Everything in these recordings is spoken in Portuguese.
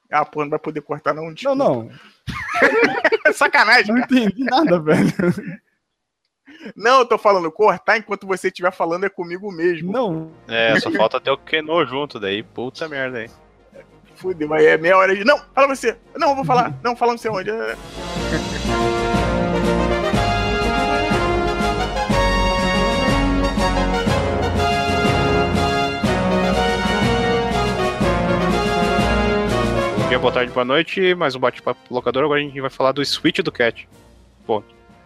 Ah, pô, não vai poder cortar não? Não, não. Sacanagem, Não cara. entendi nada, velho. Não, eu tô falando, cortar enquanto você estiver falando é comigo mesmo. Não. Só falta ter o Keno junto daí. Puta merda aí. Fudeu, aí é meia hora de... Não, fala você. Não, eu vou falar. Não, fala não sei onde. Bom dia, boa tarde, boa noite. Mais um bate-papo locador. Agora a gente vai falar do Switch do Cat. Ponto.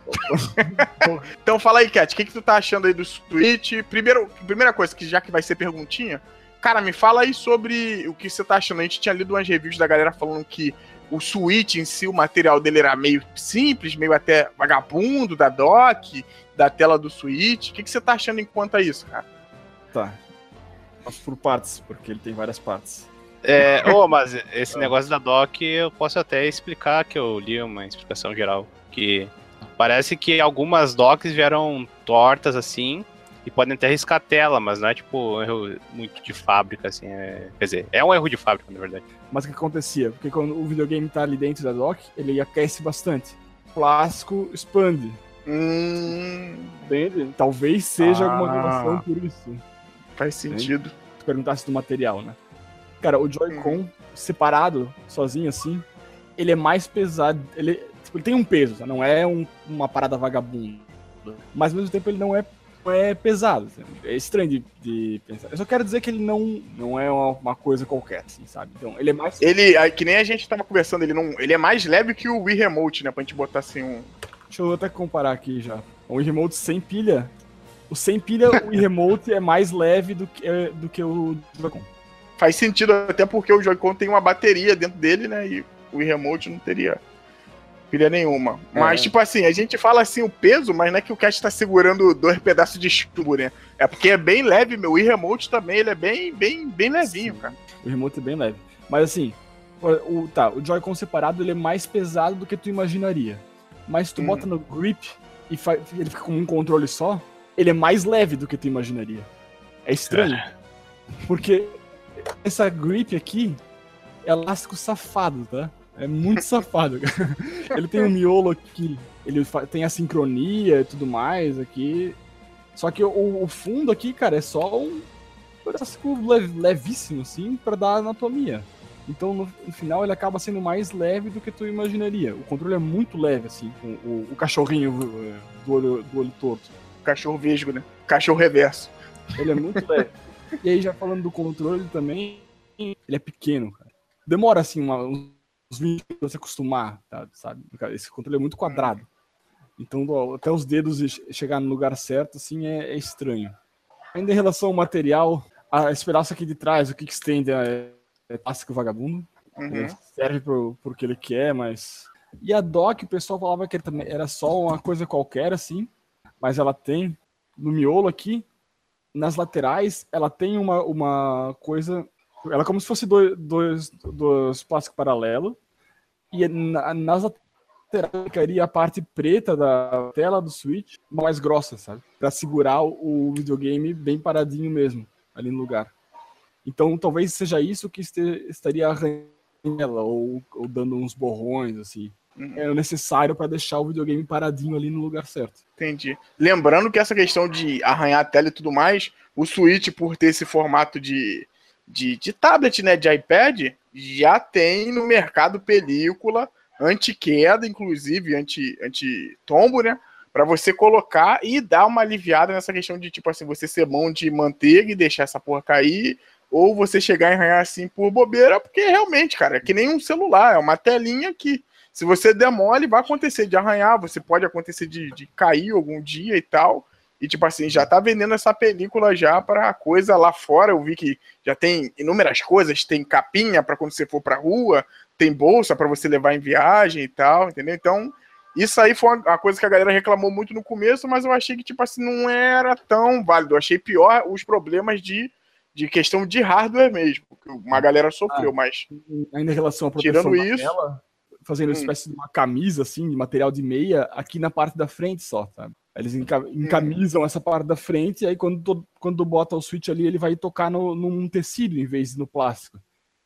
Então fala aí, Cat, o que tu tá achando aí do Switch? Primeira coisa, que já que vai ser perguntinha, cara, me fala aí sobre o que você tá achando. A gente tinha lido umas reviews da galera falando que o Switch em si, o material dele era meio simples, meio até vagabundo, da dock, da tela do Switch. O que você tá achando enquanto a isso, cara? Tá. Vamos por partes, porque ele tem várias partes. Mas esse negócio da dock eu posso até explicar, que eu li uma explicação geral, que parece que algumas docks vieram tortas assim e podem até riscar a tela, mas não é tipo um erro muito de fábrica, assim. Quer dizer, é um erro de fábrica, na verdade. Mas o que acontecia? Porque quando o videogame tá ali dentro da dock, ele aquece bastante. O plástico expande. Entende? Talvez seja alguma relação por isso. Faz sentido. Se perguntasse do material, né? Cara, o Joy-Con separado, sozinho assim, ele é mais pesado. Ele tem um peso, tá? Não é uma parada vagabunda. Mas ao mesmo tempo ele não é pesado. Assim. É estranho de pensar. Eu só quero dizer que ele não é uma coisa qualquer, assim, sabe? Então, ele é mais... Que nem a gente tava conversando, ele é mais leve que o Wii Remote, né? Pra gente botar assim um... Deixa eu até comparar aqui já. O Wii Remote sem pilha... O sem pilha, o Wii Remote é mais leve do que o Joy-Con. Faz sentido, até porque o Joy-Con tem uma bateria dentro dele, né? E o Wii Remote não teria pilha nenhuma. Mas, tipo assim, a gente fala assim o peso, mas não é que o Cat tá segurando 2 pedaços de chumbo, né? É porque é bem leve, meu. O Wii Remote também, ele é bem levinho, cara. O Remote é bem leve. Mas assim, o Joy-Con separado, ele é mais pesado do que tu imaginaria. Mas se tu bota no grip e ele fica com um controle só, ele é mais leve do que tu imaginaria. É estranho. Porque essa grip aqui é elástico safado, tá? É muito safado. Ele tem um miolo aqui, ele tem a sincronia e tudo mais aqui. Só que o fundo aqui, cara, é só um elástico levíssimo, assim, pra dar anatomia. Então, no final, ele acaba sendo mais leve do que tu imaginaria. O controle é muito leve, assim, com o cachorrinho do olho torto. Cachorro vesgo, né? Cachorro reverso. Ele é muito leve. E aí, já falando do controle também, ele é pequeno, cara. Demora, assim, uns 20 minutos pra se acostumar, tá, sabe? Esse controle é muito quadrado. Então, até os dedos chegar no lugar certo, assim, é estranho. Ainda em relação ao material, esse pedaço aqui de trás, o kickstand é plástico vagabundo. Ele serve pro que ele quer, mas... E a dock, o pessoal falava que era só uma coisa qualquer, assim, mas ela tem, no miolo aqui, nas laterais, ela tem uma coisa... Ela é como se fosse dois plásticos paralelos. E nas laterais ficaria a parte preta da tela do Switch mais grossa, sabe? Pra segurar o videogame bem paradinho mesmo, ali no lugar. Então talvez seja isso que estaria arranhando ela, ou dando uns borrões, assim. É necessário para deixar o videogame paradinho ali no lugar certo. Entendi. Lembrando que essa questão de arranhar a tela e tudo mais, o Switch, por ter esse formato de tablet, né, de iPad, já tem no mercado película anti-queda, inclusive anti-tombo, né, para você colocar e dar uma aliviada nessa questão de, tipo assim, você ser mão de manteiga e deixar essa porra cair, ou você chegar e arranhar assim por bobeira, porque realmente, cara, é que nem um celular, é uma telinha que se você der mole, vai acontecer de arranhar, você pode acontecer de cair algum dia e tal. E, tipo assim, já tá vendendo essa película já pra coisa lá fora. Eu vi que já tem inúmeras coisas. Tem capinha pra quando você for pra rua, tem bolsa pra você levar em viagem e tal, entendeu? Então, isso aí foi uma coisa que a galera reclamou muito no começo, mas eu achei que, tipo assim, não era tão válido. Eu achei pior os problemas de questão de hardware mesmo. Uma galera sofreu, mas... Ainda em relação à proteção tirando da isso... tela, fazendo uma espécie de uma camisa, assim, de material de meia, aqui na parte da frente só, sabe? Eles encamisam essa parte da frente, e aí quando tu bota o Switch ali, ele vai tocar num tecido em vez de no plástico.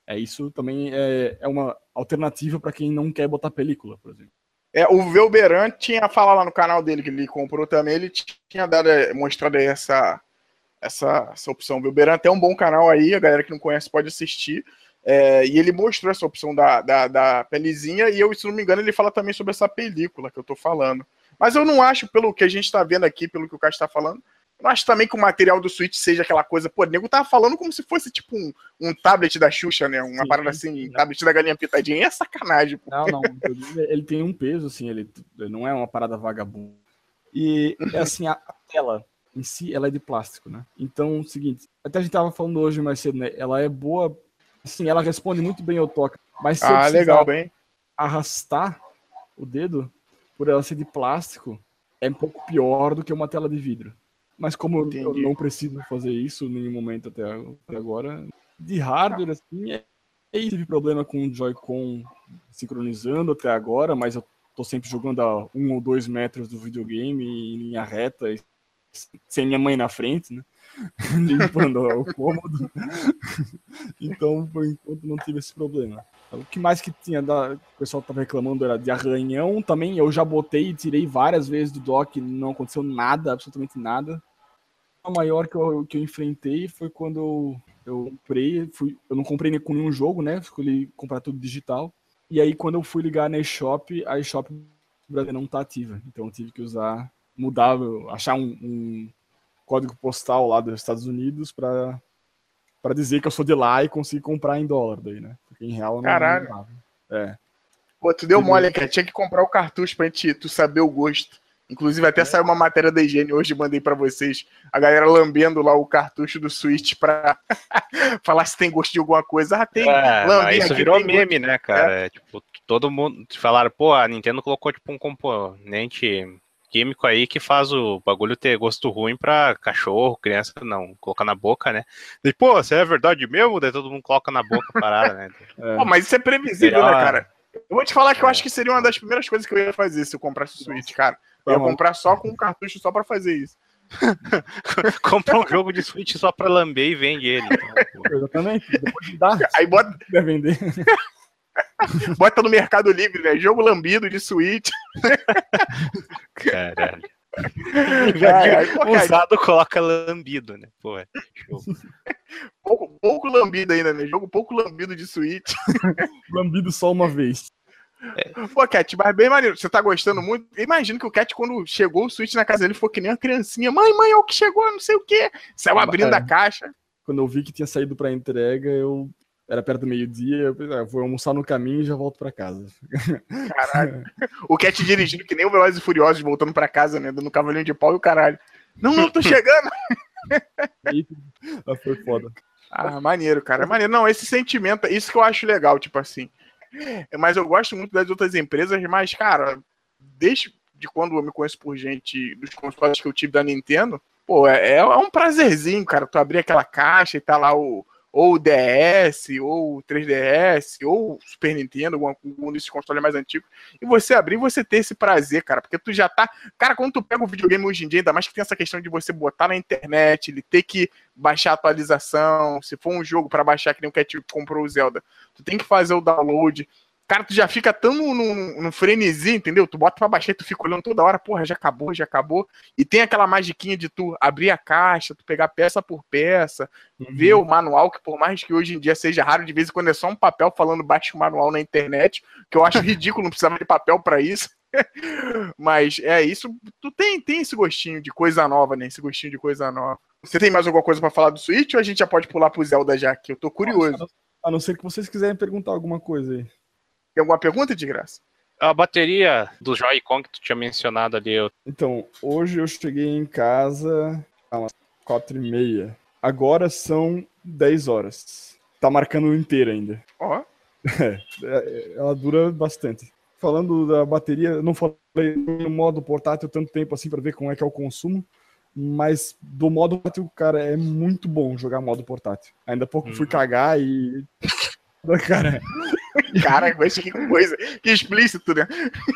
Isso também é uma alternativa para quem não quer botar película, por exemplo. O Velberan tinha falado lá no canal dele, que ele comprou também, ele tinha mostrado aí essa opção. O Velberan até é um bom canal aí, a galera que não conhece pode assistir. E ele mostrou essa opção da pelezinha, e se não me engano, ele fala também sobre essa película que eu tô falando. Mas eu não acho, pelo que a gente tá vendo aqui, pelo que o Cássio tá falando, eu não acho também que o material do Switch seja aquela coisa, pô, o nego tava falando como se fosse tipo um tablet da Xuxa, né? Uma parada assim, tablet da galinha pitadinha. É sacanagem, pô. Não, ele tem um peso, assim, ele não é uma parada vagabunda. E, assim, a tela em si, ela é de plástico, né? Então, é o seguinte, até a gente tava falando hoje mais cedo, né? Ela é boa, assim, ela responde muito bem ao toque. Mas se eu legal, bem. arrastar o dedo, por ela ser de plástico, é um pouco pior do que uma tela de vidro. Mas como eu não preciso fazer isso em nenhum momento até agora, de hardware, assim, tive problema com o Joy-Con sincronizando até agora, mas eu tô sempre jogando a 1 ou 2 metros do videogame em linha reta, sem minha mãe na frente, né? Limpando o cômodo. Então, por enquanto, não tive esse problema. O que mais que tinha, o pessoal tava reclamando era de arranhão também. Eu já botei e tirei várias vezes do dock, não aconteceu nada, absolutamente nada. A maior que eu enfrentei foi quando eu comprei, eu não comprei com nenhum jogo, né? Escolhi comprar tudo digital. E aí, quando eu fui ligar na eShop, a eShop brasileira não tá ativa. Então, eu tive que achar um código postal lá dos Estados Unidos para dizer que eu sou de lá e consigo comprar em dólar daí, né? Porque em real não. Caralho. Não. Pô, tu deu mole, cara. Tinha que comprar o cartucho pra tu saber o gosto. Inclusive, até saiu uma matéria da Higiene hoje, mandei pra vocês. A galera lambendo lá o cartucho do Switch pra falar se tem gosto de alguma coisa. Tem. Isso virou meme, né, cara? Tipo, todo mundo falaram, pô, a Nintendo colocou tipo um componente químico aí que faz o bagulho ter gosto ruim pra cachorro, criança não colocar na boca, né? E, pô, se é verdade mesmo, daí todo mundo coloca na boca a parada, né? Pô, mas isso é previsível, né, cara? Eu vou te falar que eu acho que seria uma das primeiras coisas que eu ia fazer se eu comprasse o Switch, cara. Eu ia comprar só com um cartucho só pra fazer isso. Comprar um jogo de Switch só pra lamber e vende ele. Então, exatamente. Depois de dar, aí bota... vender. Bota no Mercado Livre, né? Jogo lambido de Switch. Caralho. Usado coloca lambido, né? Pô, show. Pouco lambido ainda, né? Jogo pouco lambido de Switch. Lambido só uma vez. Pô, Cat, mas bem maneiro. Você tá gostando muito? Imagino que o Cat, quando chegou o Switch na casa dele, ficou que nem uma criancinha. Mãe, é o que chegou, não sei o quê. Saiu abrindo a caixa. Quando eu vi que tinha saído pra entrega, era perto do meio-dia, eu pensei, vou almoçar no caminho e já volto pra casa. Caralho. O Cat dirigindo que nem o Velozes e Furiosos, voltando pra casa, né? Dando cavalinho de pau e o caralho. Não, tô chegando. Foi foda. Maneiro, cara. Maneiro. Não, esse sentimento, isso que eu acho legal, tipo assim. Mas eu gosto muito das outras empresas, mas, cara, desde de quando eu me conheço por gente dos consoles que eu tive da Nintendo, pô, é um prazerzinho, cara, tu abrir aquela caixa e tá lá ou o DS, ou o 3DS, ou o Super Nintendo, algum desses consoles mais antigos, e você abrir e você ter esse prazer, cara, porque tu já tá... Cara, quando tu pega um videogame hoje em dia, ainda mais que tem essa questão de você botar na internet, ele ter que baixar a atualização, se for um jogo pra baixar, que nem o Cat comprou o Zelda, tu tem que fazer o download... Cara, tu já fica tão no frenesi, entendeu? Tu bota pra baixar e tu fica olhando toda hora, porra, já acabou. E tem aquela magiquinha de tu abrir a caixa, tu pegar peça por peça, ver o manual, que por mais que hoje em dia seja raro, de vez em quando é só um papel falando baixa o manual na internet, que eu acho ridículo, não precisava de papel pra isso. Mas é isso, tu tem esse gostinho de coisa nova, né? Esse gostinho de coisa nova. Você tem mais alguma coisa pra falar do Switch ou a gente já pode pular pro Zelda já, que eu tô curioso. A não ser que vocês quiserem perguntar alguma coisa aí. Tem alguma pergunta, de graça? A bateria do Joy-Con que tu tinha mencionado ali. Então, hoje eu cheguei em casa às 4h30. Agora são 10 horas. Tá marcando inteira ainda. Ó. Ela dura bastante. Falando da bateria, eu não falei no modo portátil tanto tempo assim pra ver como é que é o consumo, mas do modo portátil, cara, é muito bom jogar modo portátil. Ainda há pouco fui cagar e... Cara, mas que coisa, que explícito, né?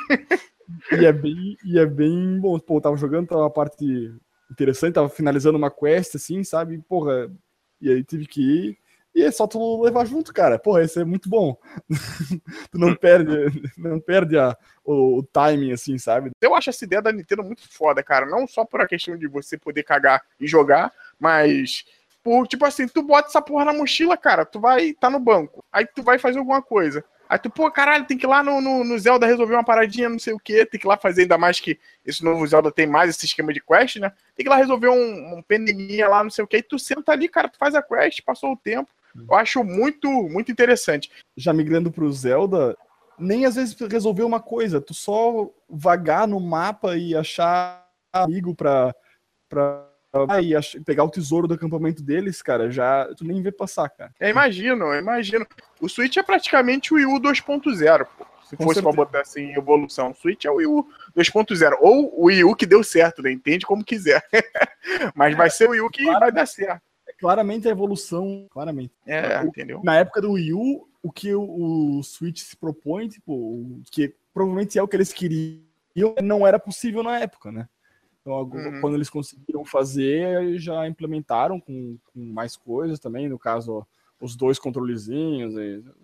E é bem bom. Pô, eu tava jogando, tava uma parte interessante, tava finalizando uma quest, assim, sabe? Porra, e aí tive que ir, E é só tu levar junto, cara. Porra, isso é muito bom. Tu não perde o timing, assim, sabe? Eu acho essa ideia da Nintendo muito foda, cara. Não só por a questão de você poder cagar e jogar, mas por, tipo assim, tu bota essa porra na mochila, cara. Tu vai tá no banco. Aí tu vai fazer alguma coisa. Aí tu, pô, caralho, tem que ir lá no Zelda resolver uma paradinha, não sei o quê. Tem que ir lá fazer, ainda mais que esse novo Zelda tem mais esse esquema de quest, né? Tem que ir lá resolver um pendeninha lá, não sei o quê. Aí tu senta ali, cara, tu faz a quest, passou o tempo. Eu acho muito, muito interessante. Já migrando pro Zelda, nem às vezes resolver uma coisa. Tu só vagar no mapa e achar amigo pra pegar o tesouro do acampamento deles, cara, já tu nem vê passar, cara. Eu imagino. O Switch é praticamente o Wii U 2.0, pô. Se Com fosse pra certeza. botar assim em evolução. O Switch é o Wii U 2.0. Ou o Wii U que deu certo, né? Entende como quiser. Mas vai ser o Wii U que vai dar certo. É claramente a evolução, claramente. Entendeu? Na época do Wii U, o que o Switch se propõe, tipo, que provavelmente é o que eles queriam, não era possível na época, né? Então, quando eles conseguiram fazer, já implementaram com mais coisas também, no caso, os 2 controlezinhos.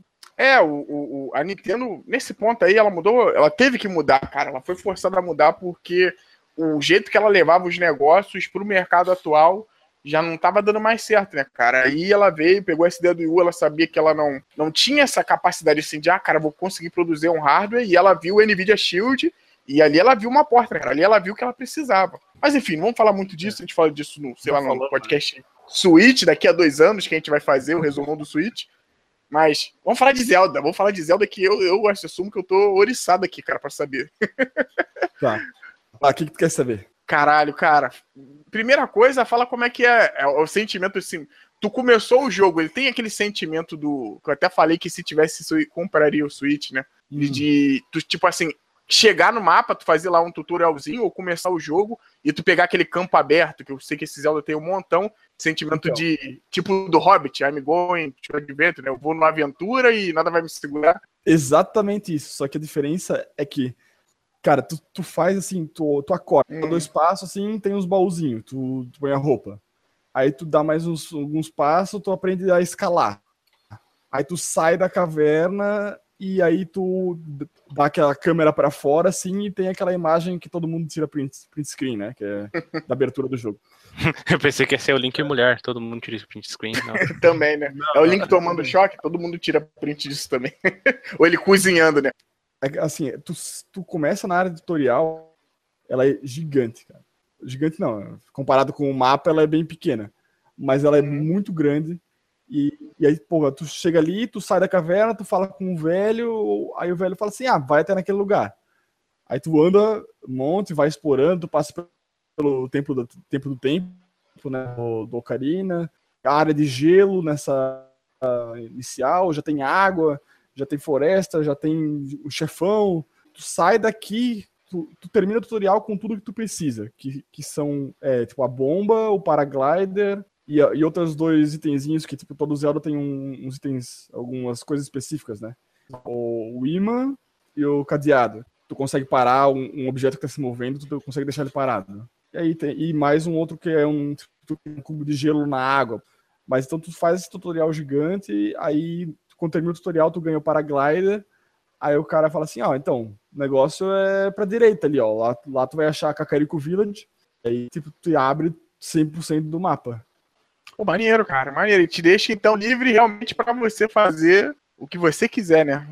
A Nintendo, nesse ponto aí, ela teve que mudar, cara. Ela foi forçada a mudar porque o jeito que ela levava os negócios pro mercado atual já não tava dando mais certo, né, cara? Aí ela veio, pegou essa ideia do Wii U, ela sabia que ela não tinha essa capacidade assim de, cara, vou conseguir produzir um hardware, e ela viu o NVIDIA Shield, e ali ela viu uma porta, cara. Ali ela viu o que ela precisava. Mas enfim, não vamos falar muito disso, a gente fala disso no podcast Switch, daqui a 2 anos, que a gente vai fazer o resumão do Switch. Mas vamos falar de Zelda, que eu assumo que eu tô oriçado aqui, cara, pra saber. Tá. O que tu quer saber? Caralho, cara. Primeira coisa, fala como é que é o sentimento assim. Tu começou o jogo, ele tem aquele sentimento do. Que eu até falei que se tivesse, compraria o Switch, né? Tu, tipo assim, chegar no mapa, tu fazer lá um tutorialzinho ou começar o jogo e tu pegar aquele campo aberto, que eu sei que esse Zelda tem um montão, sentimento de, tipo do Hobbit, I'm going to adventure, né? Eu vou numa aventura e nada vai me segurar. Exatamente isso, só que a diferença é que, cara, tu faz assim, tu acorda, 2 passos assim, tem uns baúzinhos, tu põe a roupa. Aí tu dá mais alguns passos, tu aprende a escalar. Aí tu sai da caverna e aí tu dá aquela câmera pra fora, assim, e tem aquela imagem que todo mundo tira print screen, né? Que é da abertura do jogo. Eu pensei que ia ser o Link mulher, todo mundo tira print screen. Não. Também, né? É o Link tomando choque, todo mundo tira print disso também. Ou ele cozinhando, né? Assim, tu começa na área de tutorial, ela é gigante, cara. Gigante não, comparado com o mapa, ela é bem pequena. Mas ela é muito grande. E aí, pô, tu chega ali, tu sai da caverna, tu fala com o velho, aí o velho fala assim, vai até naquele lugar. Aí tu anda um monte, vai explorando, tu passa pelo templo do tempo, né, do Ocarina, a área de gelo nessa inicial, já tem água, já tem floresta, já tem o chefão. Tu sai daqui, tu termina o tutorial com tudo que tu precisa, que são tipo a bomba, o paraglider e outros 2 itenzinhos que tipo todo Zelda tem uns itens, algumas coisas específicas, né? O imã e o cadeado. Tu consegue parar um objeto que está se movendo, tu consegue deixar ele parado. E aí e mais um outro que é um cubo de gelo na água. Mas então tu faz esse tutorial gigante, aí quando termina o tutorial tu ganha o paraglider, aí o cara fala assim, então, o negócio é pra direita ali, ó, lá tu vai achar Kakariko Village, aí tipo, tu abre 100% do mapa. Pô, maneiro, cara, maneiro, e te deixa então livre realmente pra você fazer o que você quiser, né?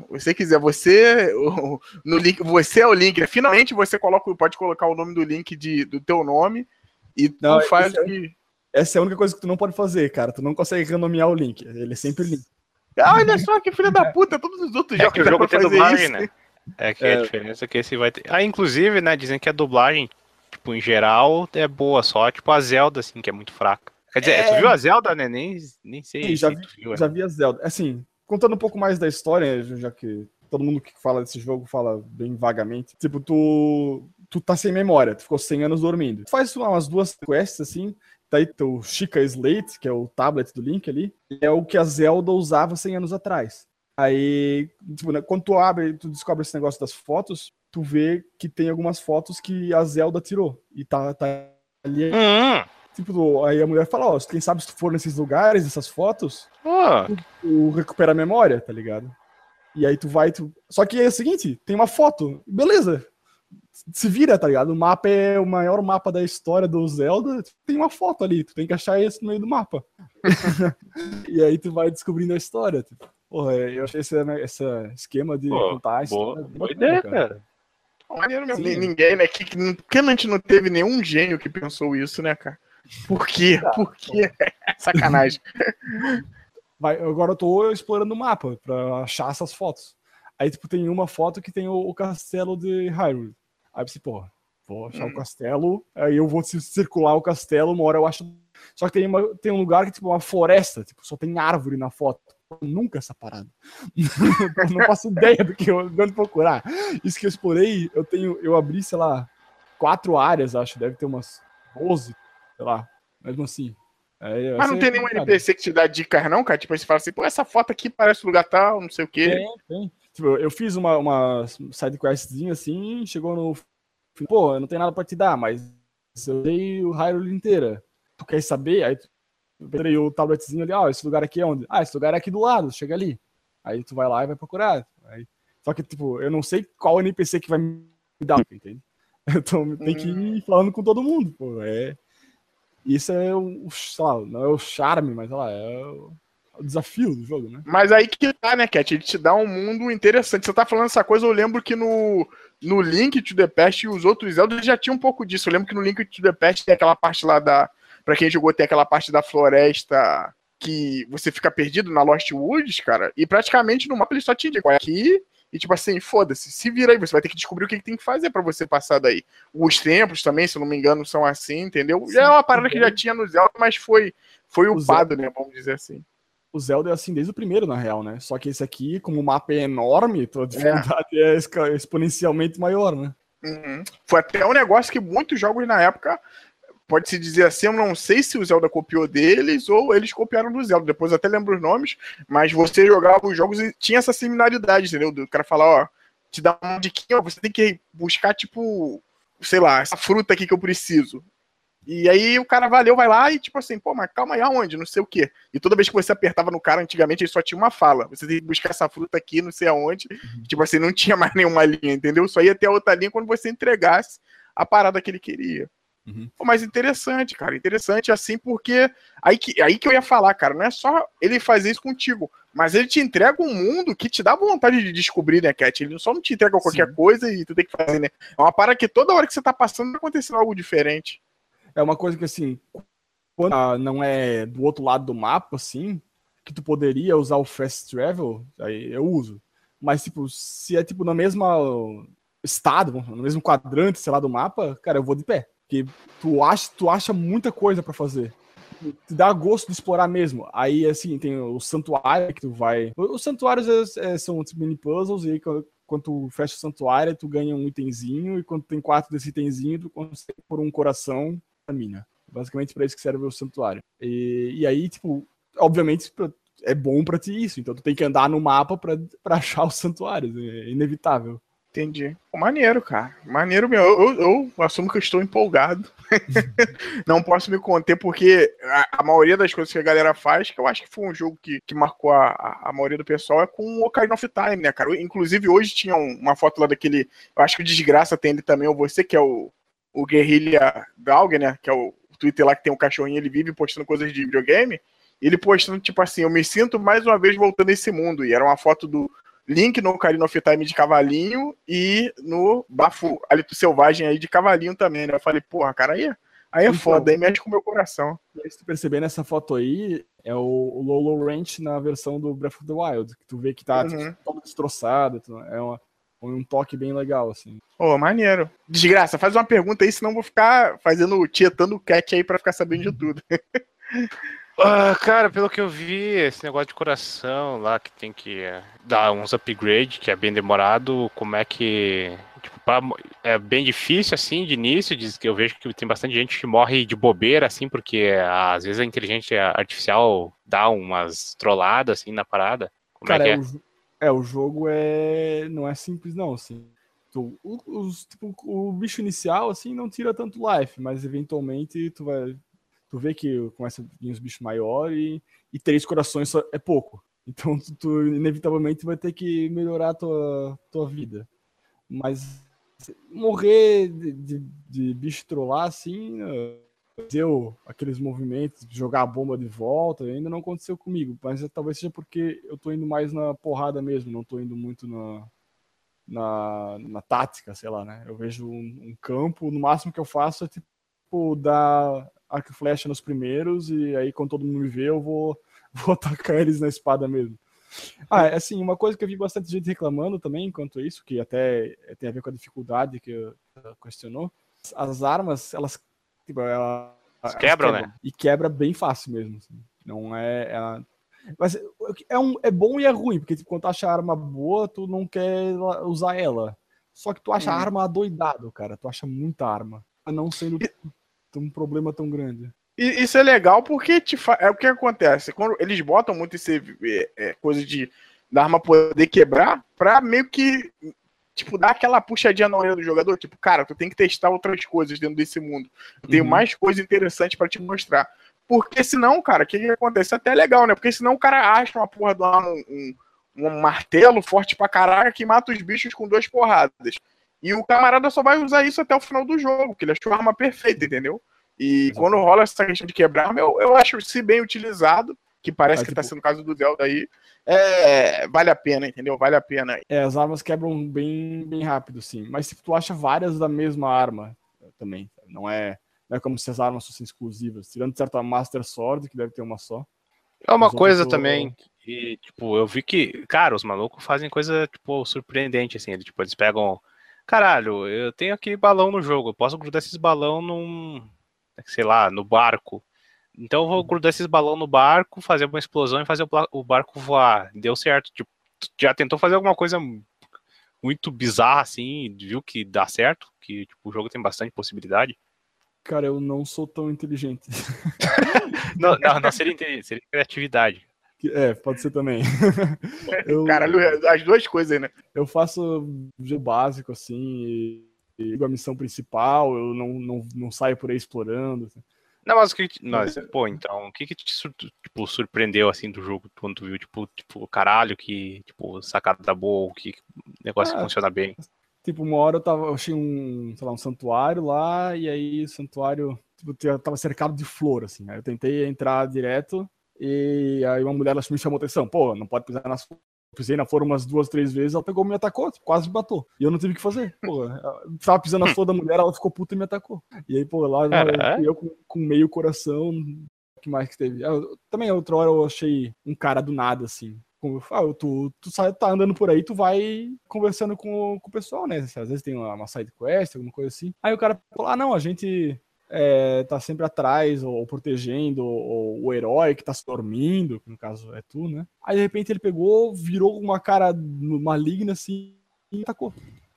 No link, você é o Link, né? Finalmente você pode colocar o nome do Link do teu nome e tu faz o que... Essa é a única coisa que tu não pode fazer, cara. Tu não consegue renomear o Link. Ele é sempre Link. Olha só que filho da puta, todos os outros jogos que o jogo tem dublagem, isso, né? É que a diferença é que esse vai ter... inclusive, né, dizem que a dublagem, tipo, em geral, é boa, só tipo a Zelda, assim, que é muito fraca. Quer dizer, tu viu a Zelda, né? Nem sei. Já vi a Zelda. Assim, contando um pouco mais da história, já que todo mundo que fala desse jogo fala bem vagamente. Tipo, tu tá sem memória, tu ficou 100 anos dormindo. Tu faz umas 2 quests, assim, daí teu Sheikah Slate, que é o tablet do Link ali, é o que a Zelda usava 100 anos atrás. Aí, tipo, né, quando tu descobre esse negócio das fotos, tu vê que tem algumas fotos que a Zelda tirou. E tá ali. Tipo, aí a mulher fala, ó, quem sabe se tu for nesses lugares, nessas fotos, Ah, tu recupera a memória, tá ligado? E aí tu vai, Só que é o seguinte, tem uma foto, beleza, se vira, tá ligado? O mapa é o maior mapa da história do Zelda, tem uma foto ali, tu tem que achar esse no meio do mapa. E aí tu vai descobrindo a história. Tipo. Porra, eu achei esse esquema de pô, contar a boa, história bem boa bacana, ideia, cara. Maneiro mesmo. Sim, Ninguém, né? Por que a gente não teve nenhum gênio que pensou isso, né, cara? Por quê? Por quê? Sacanagem. agora eu tô explorando o mapa pra achar essas fotos. Aí, tipo, tem uma foto que tem o castelo de Hyrule. Aí você, porra, vou achar o castelo, aí eu vou circular o castelo, uma hora eu acho. Só que tem um lugar que, tipo, uma floresta, tipo, só tem árvore na foto. Nunca essa parada. Não faço ideia do que eu onde procurar. Isso que eu explorei, eu abri, sei lá, 4 áreas, acho, deve ter umas 12, sei lá, mesmo assim. Mas não tem nenhum NPC que te dá dicas, não, cara? Tipo, aí você fala assim, pô, essa foto aqui parece um lugar tal, não sei o quê. Tem. Tipo, eu fiz uma sidequestzinha assim, chegou no fim, pô, não tem nada pra te dar, mas eu dei o Hyrule inteira. Tu quer saber? Aí eu peguei o tabletzinho ali, ó, esse lugar aqui é onde? Ah, esse lugar é aqui do lado, chega ali. Aí tu vai lá e vai procurar. Só que, tipo, eu não sei qual NPC que vai me dar, entende? Então tem que ir falando com todo mundo, pô. Isso é sei lá, não é o charme, mas sei lá, é o desafio do jogo, né? Mas aí que tá, né, Cat? Ele te dá um mundo interessante. Você tá falando essa coisa, eu lembro que no Link to the Past e os outros Zelda já tinha um pouco disso. Eu lembro que no Link to the Past tem aquela parte lá da. Pra quem jogou, tem aquela parte da floresta que você fica perdido na Lost Woods, cara. E praticamente no mapa ele só te indica aqui. E tipo assim, foda-se, se vira aí, você vai ter que descobrir o que tem que fazer pra você passar daí. Os templos também, se eu não me engano, são assim, entendeu? Sim, já é uma parada que já tinha no Zelda, mas foi upado, né? Vamos dizer assim. O Zelda é assim desde o primeiro, na real, né? Só que esse aqui, como o mapa é enorme, a É. dificuldade é exponencialmente maior, né? Uhum. Foi até um negócio que muitos jogos na época, pode-se dizer assim, eu não sei se o Zelda copiou deles ou eles copiaram do Zelda. Depois eu até lembro os nomes, mas você jogava os jogos e tinha essa similaridade, entendeu? O cara falar, ó, te dá uma diquinha, ó, você tem que buscar, tipo, sei lá, essa fruta aqui que eu preciso. E aí o cara vai lá e tipo assim, pô, mas calma aí, aonde? Não sei o quê. E toda vez que você apertava no cara, antigamente ele só tinha uma fala. Você tem que buscar essa fruta aqui, não sei aonde. Tipo assim, não tinha mais nenhuma linha, entendeu? Só ia ter a outra linha quando você entregasse a parada que ele queria. Uhum. Pô, mas interessante, cara. Interessante assim, porque aí que eu ia falar, cara, não é só ele fazer isso contigo, mas ele te entrega um mundo que te dá vontade de descobrir, né, Cat? Ele só não te entrega qualquer coisa e tu tem que fazer, né? É uma parada que toda hora que você tá passando tá acontecendo algo diferente. É uma coisa que, assim, quando não é do outro lado do mapa, assim, que tu poderia usar o Fast Travel, aí eu uso. Mas, tipo, se é, tipo, no mesmo estado, no mesmo quadrante, sei lá, do mapa, cara, eu vou de pé. Porque tu acha muita coisa pra fazer. Te dá gosto de explorar mesmo. Aí, assim, tem o santuário que tu vai... Os santuários são tipo, mini puzzles, e aí quando tu fecha o santuário, tu ganha um itemzinho, e quando tem 4 desse itemzinho, tu consegue por um coração da mina. Basicamente para isso que serve o santuário. E aí, tipo, obviamente é bom pra ti isso. Então tu tem que andar no mapa pra achar os santuários. É inevitável. Entendi. Pô, maneiro, cara. Maneiro mesmo. Eu assumo que eu estou empolgado. Não posso me conter, porque a maioria das coisas que a galera faz, que eu acho que foi um jogo que marcou a maioria do pessoal, é com o Ocarina of Time, né, cara? Inclusive, hoje tinha uma foto lá daquele. Eu acho que o Desgraça tem ele também, ou você, que é o Guerrilha Galg, né? Que é o Twitter lá que tem um cachorrinho, ele vive postando coisas de videogame. Ele postando, tipo assim, eu me sinto mais uma vez voltando a esse mundo. E era uma foto do Link no Ocarina of Time de cavalinho e no Bafo Hálito Selvagem aí de cavalinho também, né? Eu falei, porra, cara, aí é Então, foda, aí mexe com o meu coração. se tu perceber nessa foto aí, é o Lolo Ranch na versão do Breath of the Wild, que tu vê que tá tipo, todo destroçado, é um toque bem legal, assim. Ô, maneiro. Desgraça, faz uma pergunta aí, senão eu vou ficar tietando o cat aí pra ficar sabendo de tudo. Cara, pelo que eu vi, esse negócio de coração lá que tem que dar uns upgrade, que é bem demorado, como é que. Tipo, é bem difícil assim de início, diz que eu vejo que tem bastante gente que morre de bobeira, assim, porque às vezes a inteligência artificial dá umas trolladas assim na parada. Como Cara, é que é? o jogo não é simples, não, assim. Tipo, o bicho inicial, assim, não tira tanto life, mas eventualmente tu tu vê que começa a vir os bichos maiores e 3 corações é pouco. Então tu inevitavelmente vai ter que melhorar a tua vida. Mas morrer de bicho trollar assim, deu aqueles movimentos, jogar a bomba de volta, ainda não aconteceu comigo. Mas talvez seja porque eu tô indo mais na porrada mesmo, não tô indo muito na tática, sei lá, né? Eu vejo um campo, no máximo que eu faço é tipo dar arco e flecha nos primeiros, e aí quando todo mundo me vê, eu vou atacar eles na espada mesmo. Assim, uma coisa que eu vi bastante gente reclamando também, enquanto isso, que até tem a ver com a dificuldade que eu questionou, as armas, elas quebram, né? E quebra bem fácil mesmo. Assim. Não mas é bom e é ruim, porque tipo, quando tu acha a arma boa, tu não quer usar ela. Só que tu acha a arma adoidado, cara. Tu acha muita arma. Não sendo um problema tão grande. E isso é legal porque é o que acontece. Quando eles botam muito esse coisa da arma poder quebrar pra meio que tipo, dar aquela puxadinha na orelha do jogador. Tipo, cara, tu tem que testar outras coisas dentro desse mundo. Eu tenho mais coisa interessante pra te mostrar. Porque senão, cara, o que acontece? Até é legal, né? Porque senão o cara acha uma porra de um martelo forte pra caraca que mata os bichos com 2 porradas. E o camarada só vai usar isso até o final do jogo, que ele achou a arma perfeita, entendeu? E quando rola essa questão de quebrar, eu acho, se bem utilizado, que parece que tá sendo o caso do Zelda aí, vale a pena, entendeu? Vale a pena. As armas quebram bem, bem rápido, sim. Mas se tu acha várias da mesma arma também, não é como se as armas fossem exclusivas. Tirando certo a Master Sword, que deve ter uma só. É uma coisa também que, tipo, eu vi que, cara, os malucos fazem coisa, tipo, surpreendente, assim. Eles pegam, caralho, eu tenho aquele balão no jogo, eu posso grudar esses balão sei lá, no barco. Então eu vou grudar esses balão no barco, fazer uma explosão e fazer o barco voar. Deu certo. Tipo, já tentou fazer alguma coisa muito bizarra, assim, viu que dá certo? Que, tipo, o jogo tem bastante possibilidade. Cara, eu não sou tão inteligente. não seria inteligente, seria criatividade. Pode ser também. Caralho, as duas coisas, né? Eu faço o básico, assim, e a missão principal, eu não saio por aí explorando. Assim. Não, mas então, o que te surpreendeu, assim, do jogo, quando tu viu, tipo, caralho, que, tipo, sacada boa, que negócio que funciona bem? Tipo, uma hora eu achei um santuário lá, e aí o santuário, tipo, tava cercado de flor, assim. Aí eu tentei entrar direto, e aí uma mulher, ela me chamou atenção. Pô, não pode pisar nas flores. Pisei na flor umas 2, 3 vezes, ela pegou e me atacou, quase me matou. E eu não tive o que fazer. Pô, eu tava pisando na flor da mulher, ela ficou puta e me atacou. E aí, pô, lá eu com meio coração, o que mais que teve? Também outra hora eu achei um cara do nada, assim. Tu tá andando por aí, tu vai conversando com o pessoal, né? Às vezes tem uma side quest, alguma coisa assim. Aí o cara falou, não, a gente tá sempre atrás, ou protegendo o herói que tá dormindo, que no caso é tu, né? Aí de repente ele pegou, virou uma cara maligna assim e atacou.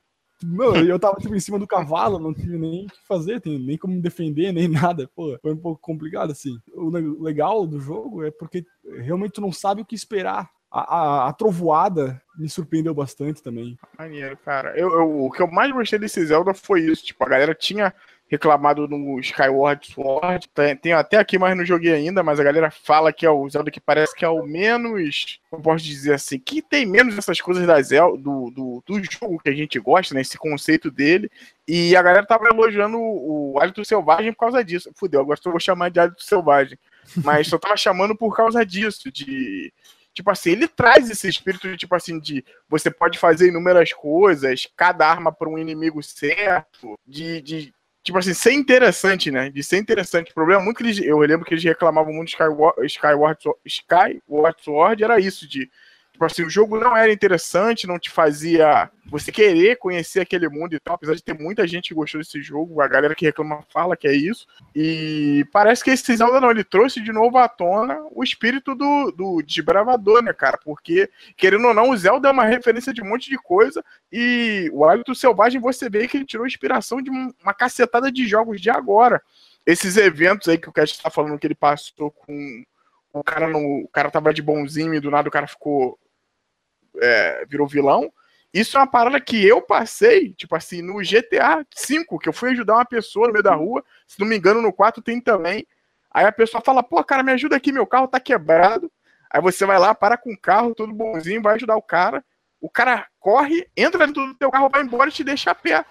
Meu, eu tava tipo em cima do cavalo, não tive nem o que fazer, nem como me defender, nem nada. Pô, foi um pouco complicado assim. O legal do jogo é porque realmente tu não sabe o que esperar. A trovoada me surpreendeu bastante também. Maneiro, cara. O que eu mais gostei desse Zelda foi isso. Tipo, a galera tinha reclamado no Skyward Sword. Tem até aqui, mas não joguei ainda. Mas a galera fala que é o Zelda que parece que é o menos. Como posso dizer assim? Que tem menos essas coisas da Zelda, do jogo que a gente gosta, né? Esse conceito dele. E a galera tava elogiando o Hálito Selvagem por causa disso. Fudeu, agora eu vou chamar de Hálito Selvagem. Mas só tava chamando por causa disso. Tipo assim, ele traz esse espírito de, tipo assim, de você pode fazer inúmeras coisas, cada arma para um inimigo certo, tipo assim, ser interessante, né? De ser interessante. O problema muito que eu lembro que eles reclamavam muito de Skyward Sword, era isso, tipo assim, o jogo não era interessante, não te fazia você querer conhecer aquele mundo e tal, apesar de ter muita gente que gostou desse jogo, a galera que reclama fala que é isso, e parece que esse Zelda não, ele trouxe de novo à tona o espírito do desbravador, né, cara, porque, querendo ou não, o Zelda é uma referência de um monte de coisa, e o Hálito Selvagem, você vê que ele tirou inspiração de uma cacetada de jogos de agora. Esses eventos aí que o Cast tá falando que ele passou com o cara tava de bonzinho e do nada o cara virou vilão. Isso é uma parada que eu passei, tipo assim, no GTA V, que eu fui ajudar uma pessoa no meio da rua, se não me engano no 4 tem também. Aí a pessoa fala, pô, cara, me ajuda aqui, meu carro tá quebrado. Aí você vai lá, para com o carro, todo bonzinho, vai ajudar o cara corre, entra dentro do teu carro, vai embora e te deixa a pé.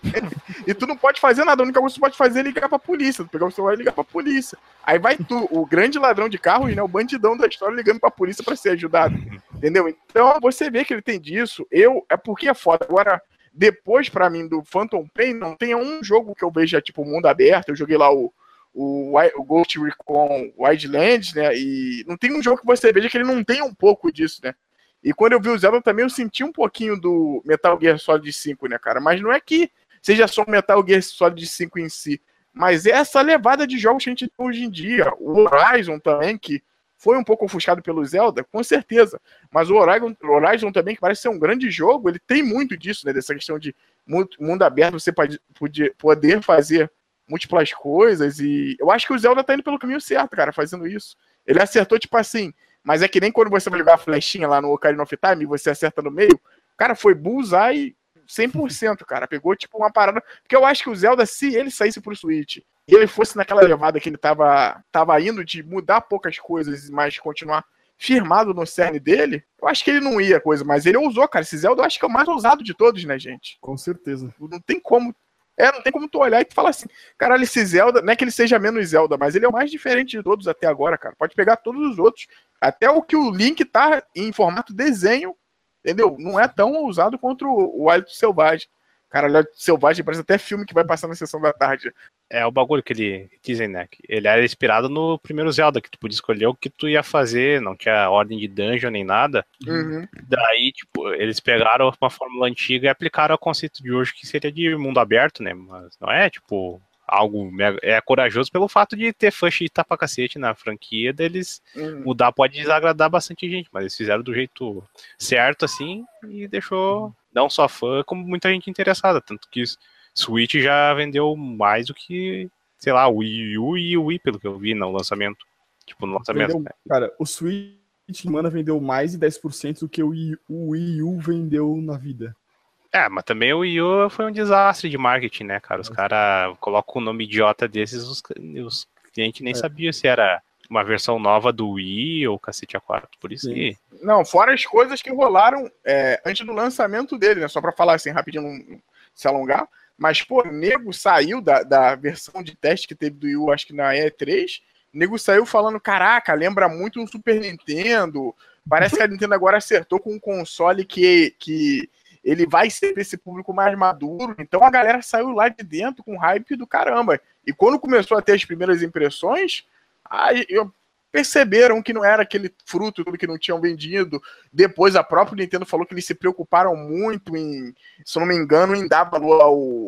E tu não pode fazer nada, a única coisa que tu pode fazer é ligar pra polícia, tu pegar o celular e ligar pra polícia. Aí vai tu, o grande ladrão de carros, né, o bandidão da história, ligando pra polícia pra ser ajudado, entendeu? Então você vê que ele tem disso, é porque é foda. Agora, depois pra mim do Phantom Pain, não tem um jogo que eu veja tipo mundo aberto, eu joguei lá o Ghost Recon Wildlands, né, e não tem um jogo que você veja que ele não tem um pouco disso, né. E quando eu vi o Zelda também, eu senti um pouquinho do Metal Gear Solid 5, né, cara, mas não é que seja só o Metal Gear Solid 5 em si, mas é essa levada de jogos que a gente tem hoje em dia. O Horizon também, que foi um pouco ofuscado pelo Zelda, com certeza, mas o Horizon também, que parece ser um grande jogo, ele tem muito disso, né, dessa questão de mundo aberto, você poder fazer múltiplas coisas, e eu acho que o Zelda tá indo pelo caminho certo, cara, fazendo isso. Ele acertou, tipo assim, mas é que nem quando você vai jogar a flechinha lá no Ocarina of Time e você acerta no meio, cara, foi bullseye 100%, cara. Pegou, tipo, uma parada. Porque eu acho que o Zelda, se ele saísse pro Switch e ele fosse naquela levada que ele tava indo de mudar poucas coisas, mas continuar firmado no cerne dele, eu acho que ele não ia coisa, mas ele ousou, cara. Esse Zelda eu acho que é o mais ousado de todos, né, gente? Com certeza. Não tem como. Não tem como tu olhar e tu falar assim, caralho, esse Zelda, não é que ele seja menos Zelda, mas ele é o mais diferente de todos até agora, cara. Pode pegar todos os outros. Até o que o Link tá em formato desenho, entendeu? Não é tão ousado contra o Wild Selvagem. Cara, o Wild Selvagem parece até filme que vai passar na sessão da tarde. É o bagulho que ele dizem, né? Que ele era inspirado no primeiro Zelda, que tu podia escolher o que tu ia fazer, não tinha ordem de dungeon nem nada. Uhum. Daí, tipo, eles pegaram uma fórmula antiga e aplicaram o conceito de hoje, que seria de mundo aberto, né? Mas não é, tipo, algo é corajoso pelo fato de ter fã chita pra cacete na franquia deles. Mudar pode desagradar bastante gente, mas eles fizeram do jeito certo, assim, e deixou não só fã, como muita gente interessada, tanto que Switch já vendeu mais do que, sei lá, o Wii U e o Wii, pelo que eu vi no lançamento. Tipo, no lançamento. Vendeu, cara, o Switch, mano, vendeu mais de 10% do que o Wii U vendeu na vida. Mas também o Wii U foi um desastre de marketing, né, cara? Os caras colocam um nome idiota desses, os clientes nem sabiam se era uma versão nova do Wii ou cacete A4, por isso que... Não, fora as coisas que rolaram antes do lançamento dele, né? Só pra falar assim, rapidinho, não se alongar. Mas, pô, o nego saiu da versão de teste que teve do Wii U, acho que na E3. O nego saiu falando, caraca, lembra muito um Super Nintendo. Parece que a Nintendo agora acertou com um console que ele vai ser pra esse público mais maduro. Então a galera saiu lá de dentro com hype do caramba. E quando começou a ter as primeiras impressões, perceberam que não era aquele fruto tudo que não tinham vendido. Depois a própria Nintendo falou que eles se preocuparam muito em, se eu não me engano, em dar valor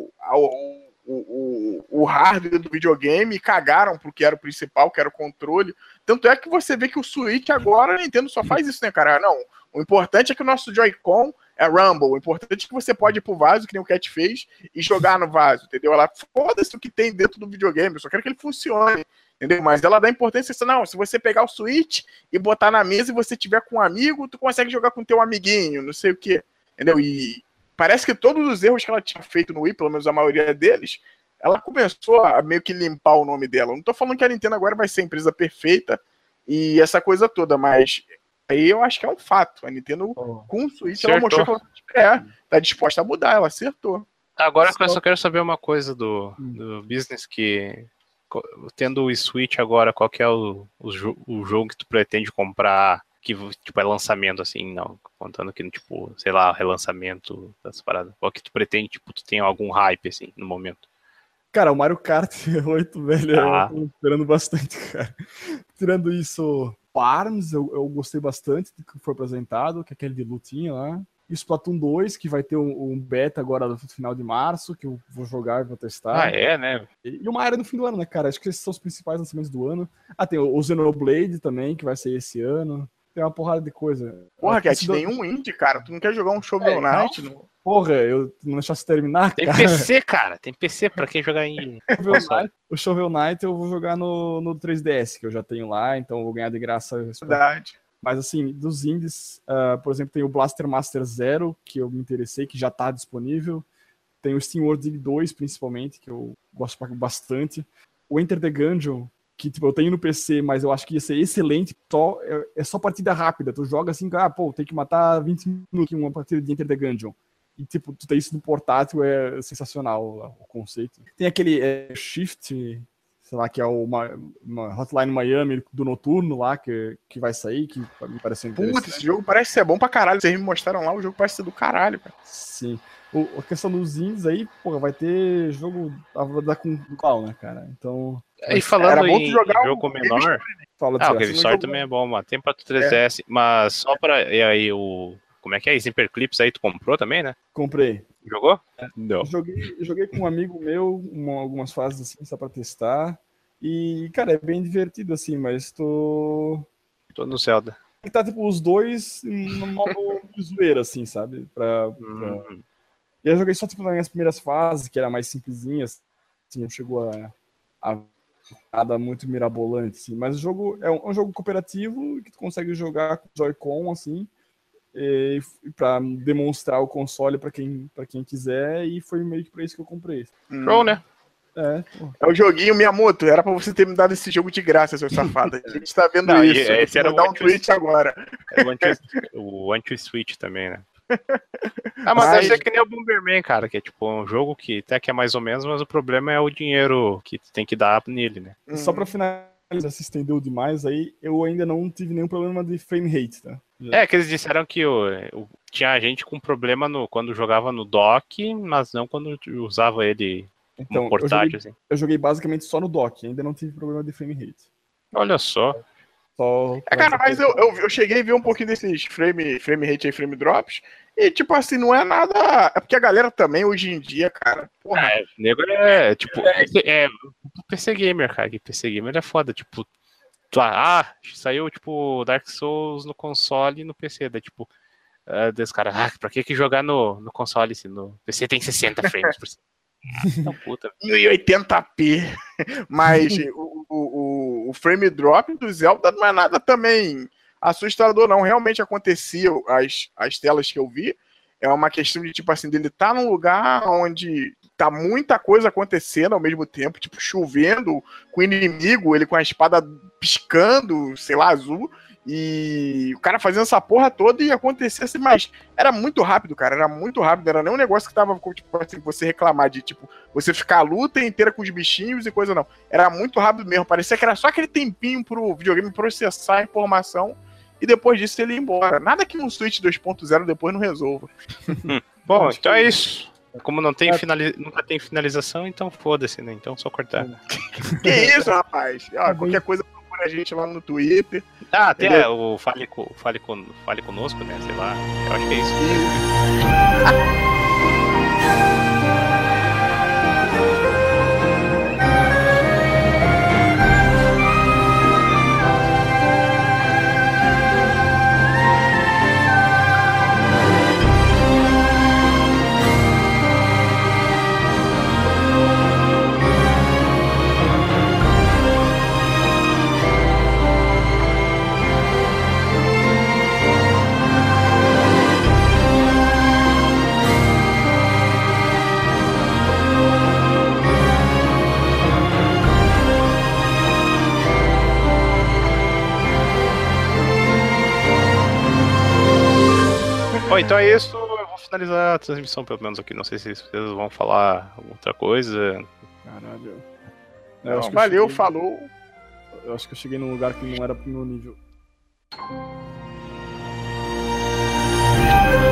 ao hardware do videogame e cagaram pro que era o principal, que era o controle. Tanto é que você vê que o Switch agora, a Nintendo só faz isso, né, cara? Não, o importante é que o nosso Joy-Con é Rumble, o importante é que você pode ir pro vaso, que nem o Cat fez, e jogar no vaso, entendeu? Ela foda-se o que tem dentro do videogame, eu só quero que ele funcione. Entendeu? Mas ela dá importância, não, se você pegar o Switch e botar na mesa e você tiver com um amigo, tu consegue jogar com teu amiguinho, não sei o quê, entendeu? E parece que todos os erros que ela tinha feito no Wii, pelo menos a maioria deles, ela começou a meio que limpar o nome dela. Não tô falando que a Nintendo agora vai ser a empresa perfeita e essa coisa toda, mas aí eu acho que é um fato. A Nintendo, com o Switch, acertou. Ela mostrou que ela tá disposta a mudar, ela acertou. Agora eu só quero saber uma coisa do business que... Tendo o Switch agora, qual que é o jogo que tu pretende comprar que tipo, é lançamento, assim, não, contando que, tipo, sei lá, relançamento das paradas. Qual que tu pretende, tipo, tu tem algum hype, assim, no momento? Cara, o Mario Kart 8, velho, eu tô esperando bastante, cara. Tirando isso, o ARMS, eu gostei bastante do que foi apresentado, que é aquele de lutinha lá. E o Splatoon 2, que vai ter um beta agora no final de março, que eu vou jogar e vou testar. Né? E uma área no fim do ano, né, cara? Acho que esses são os principais lançamentos do ano. Tem o Xenoblade também, que vai sair esse ano. Tem uma porrada de coisa. Porra, Cat, tem um indie, cara. Tu não quer jogar um Shovel Knight? Não? Porra, eu não deixasse terminar, cara. Tem PC, cara. Tem PC pra quem jogar em... O Shovel Knight eu vou jogar no 3DS, que eu já tenho lá, então eu vou ganhar de graça. Verdade. Mas assim, dos indies, por exemplo, tem o Blaster Master Zero, que eu me interessei, que já está disponível. Tem o Steam World Dig 2, principalmente, que eu gosto bastante. O Enter the Gungeon, que tipo, eu tenho no PC, mas eu acho que ia ser excelente, é só partida rápida. Tu joga assim, tem que matar 20 minutos em uma partida de Enter the Gungeon. E tipo, tu tem isso no portátil, é sensacional o conceito. Tem aquele Shift, sei lá, que é uma Hotline Miami do Noturno lá, que vai sair, que me parece interessante. Putz, esse jogo parece ser bom pra caralho. Vocês me mostraram lá, o jogo parece ser do caralho, cara. Sim. A questão dos indies aí, porra, vai ter jogo com qual, né, cara? Então... E falando em jogo menor... o Game Story também é bom, mano. Tem pra 3DS, mas só pra... E aí, como é que é? Sniper Clips aí tu comprou também, né? Comprei. Jogou? Não. Joguei com um amigo meu, algumas fases assim, só pra testar. E, cara, é bem divertido, assim, mas tô no Zelda. Tá, tipo, os dois no modo de zoeira, assim, sabe? E eu joguei só, tipo, nas minhas primeiras fases, que era mais simplesinha, assim, não chegou a nada muito mirabolante, assim. Mas o jogo é um jogo cooperativo que tu consegue jogar com Joy-Con, assim, e pra demonstrar o console pra quem quiser, e foi meio que pra isso que eu comprei. Show, né? É o joguinho Miyamoto, era pra você ter me dado esse jogo de graça, seu safado. A gente tá vendo isso. Esse era dar um tweet agora. O Anti-Switch também, né? Mas deve ser que nem o Bomberman, cara, que é tipo um jogo que até que é mais ou menos, mas o problema é o dinheiro que tem que dar nele, né? Só pra finalizar, se estendeu demais, aí eu ainda não tive nenhum problema de frame rate, tá? Que eles disseram que tinha gente com problema quando jogava no dock, mas não quando usava ele como portátil, assim. Eu joguei basicamente só no dock, ainda não tive problema de frame rate. Olha só. Cara, mas eu cheguei a ver um pouquinho desses frame rate e frame drops, e tipo assim, não é nada. É porque a galera também, hoje em dia, cara. Porra. Nego tipo. PC Gamer, cara. Que PC Gamer é foda. Tipo, saiu tipo Dark Souls no console e no PC. Daí, tipo, desse cara, pra que jogar no console se no PC tem 60 frames por segundo? Não, puta. 1080p. Mas o frame drop do Zelda não é nada também assustador, não. Realmente acontecia as telas que eu vi. É uma questão de, tipo assim, dele tá num lugar onde tá muita coisa acontecendo ao mesmo tempo, tipo, chovendo, com o inimigo, ele com a espada piscando, sei lá, azul, e o cara fazendo essa porra toda e acontecia assim, mas era muito rápido, cara, era muito rápido, era nem um negócio que tava, tipo assim, você reclamar de, tipo, você ficar a luta inteira com os bichinhos e coisa, não. Era muito rápido mesmo, parecia que era só aquele tempinho pro videogame processar a informação e depois disso ele ia embora. Nada que um Switch 2.0 depois não resolva. Bom, então é isso. Como não tem nunca tem finalização, então foda-se, né? Então só cortar. Que isso, rapaz? Qualquer coisa procura a gente lá no Twitter. Tem o Fale Conosco, né? Sei lá. Eu acho que é isso. Bom, então é isso. Eu vou finalizar a transmissão, pelo menos aqui. Não sei se vocês vão falar outra coisa. Caralho. Valeu, falou. Eu acho que eu cheguei num lugar que não era pro meu nível.